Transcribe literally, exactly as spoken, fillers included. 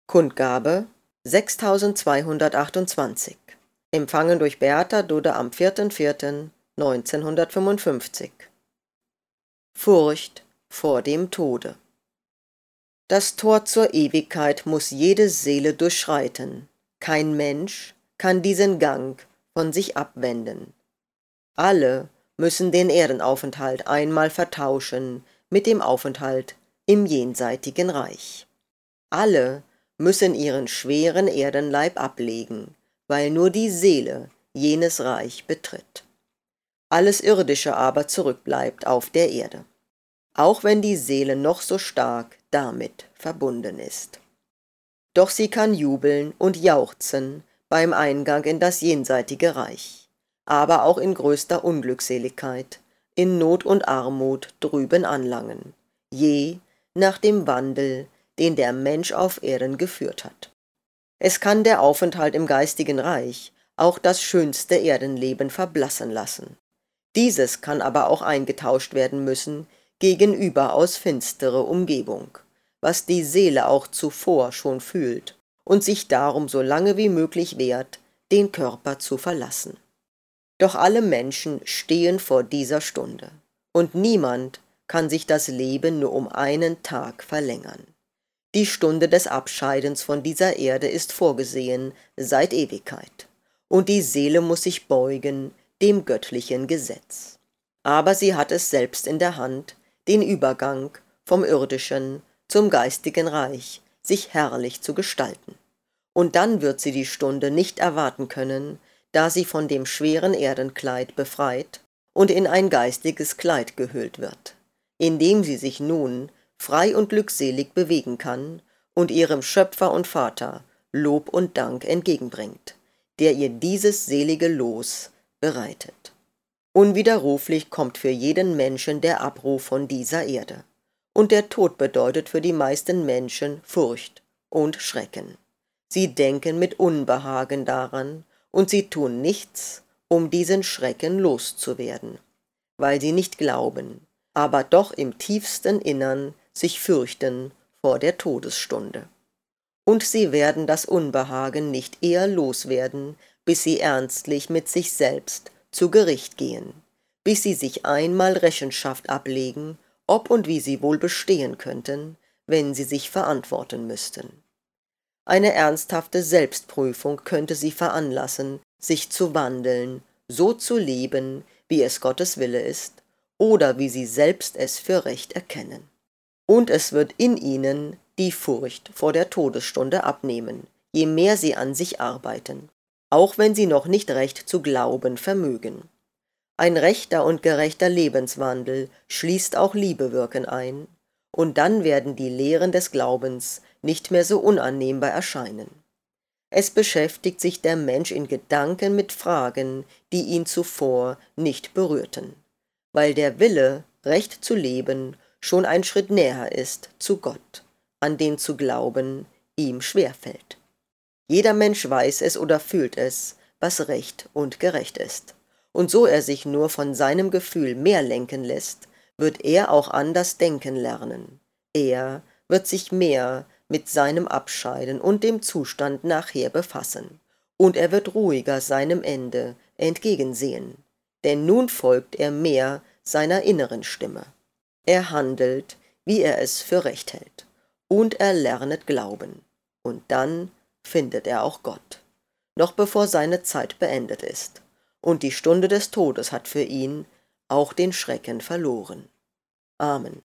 Kundgabe sechstausendzweihundertachtundzwanzig. Empfangen durch Beata Dudde am vierter vierter neunzehnhundertfünfundfünfzig. Furcht vor dem Tode. Das Tor zur Ewigkeit muss jede Seele durchschreiten. Kein Mensch kann diesen Gang von sich abwenden. Alle müssen den Erdenaufenthalt einmal vertauschen mit dem Aufenthalt im jenseitigen Reich. Alle müssen ihren schweren Erdenleib ablegen, weil nur die Seele jenes Reich betritt. Alles Irdische aber zurückbleibt auf der Erde, auch wenn die Seele noch so stark damit verbunden ist. Doch sie kann jubeln und jauchzen beim Eingang in das jenseitige Reich, aber auch in größter Unglückseligkeit, in Not und Armut drüben anlangen, je nach dem Wandel, den der Mensch auf Erden geführt hat. Es kann der Aufenthalt im geistigen Reich auch das schönste Erdenleben verblassen lassen. Dieses kann aber auch eingetauscht werden müssen gegen überaus finstere Umgebung, was die Seele auch zuvor schon fühlt und sich darum so lange wie möglich wehrt, den Körper zu verlassen. Doch alle Menschen stehen vor dieser Stunde, und niemand kann sich das Leben nur um einen Tag verlängern. Die Stunde des Abscheidens von dieser Erde ist vorgesehen seit Ewigkeit, und die Seele muss sich beugen dem göttlichen Gesetz. Aber sie hat es selbst in der Hand, den Übergang vom irdischen zum geistigen Reich sich herrlich zu gestalten. Und dann wird sie die Stunde nicht erwarten können, da sie von dem schweren Erdenkleid befreit und in ein geistiges Kleid gehüllt wird, in dem sie sich nun frei und glückselig bewegen kann und ihrem Schöpfer und Vater Lob und Dank entgegenbringt, der ihr dieses selige Los bereitet. Unwiderruflich kommt für jeden Menschen der Abruf von dieser Erde, und der Tod bedeutet für die meisten Menschen Furcht und Schrecken. Sie denken mit Unbehagen daran, und sie tun nichts, um diesen Schrecken loszuwerden, weil sie nicht glauben, aber doch im tiefsten Innern sich fürchten vor der Todesstunde. Und sie werden das Unbehagen nicht eher loswerden, bis sie ernstlich mit sich selbst zu Gericht gehen, bis sie sich einmal Rechenschaft ablegen, ob und wie sie wohl bestehen könnten, wenn sie sich verantworten müssten. Eine ernsthafte Selbstprüfung könnte sie veranlassen, sich zu wandeln, so zu leben, wie es Gottes Wille ist, oder wie sie selbst es für recht erkennen. Und es wird in ihnen die Furcht vor der Todesstunde abnehmen, je mehr sie an sich arbeiten, auch wenn sie noch nicht recht zu glauben vermögen. Ein rechter und gerechter Lebenswandel schließt auch Liebewirken ein, und dann werden die Lehren des Glaubens nicht mehr so unannehmbar erscheinen. Es beschäftigt sich der Mensch in Gedanken mit Fragen, die ihn zuvor nicht berührten, weil der Wille, recht zu leben, schon ein Schritt näher ist zu Gott, an den zu glauben ihm schwerfällt. Jeder Mensch weiß es oder fühlt es, was recht und gerecht ist, und so er sich nur von seinem Gefühl mehr lenken lässt, wird er auch anders denken lernen. Er wird sich mehr mit seinem Abscheiden und dem Zustand nachher befassen, und er wird ruhiger seinem Ende entgegensehen, denn nun folgt er mehr seiner inneren Stimme. Er handelt, wie er es für recht hält, und er lernet glauben, und dann findet er auch Gott, noch bevor seine Zeit beendet ist, und die Stunde des Todes hat für ihn auch den Schrecken verloren. Amen.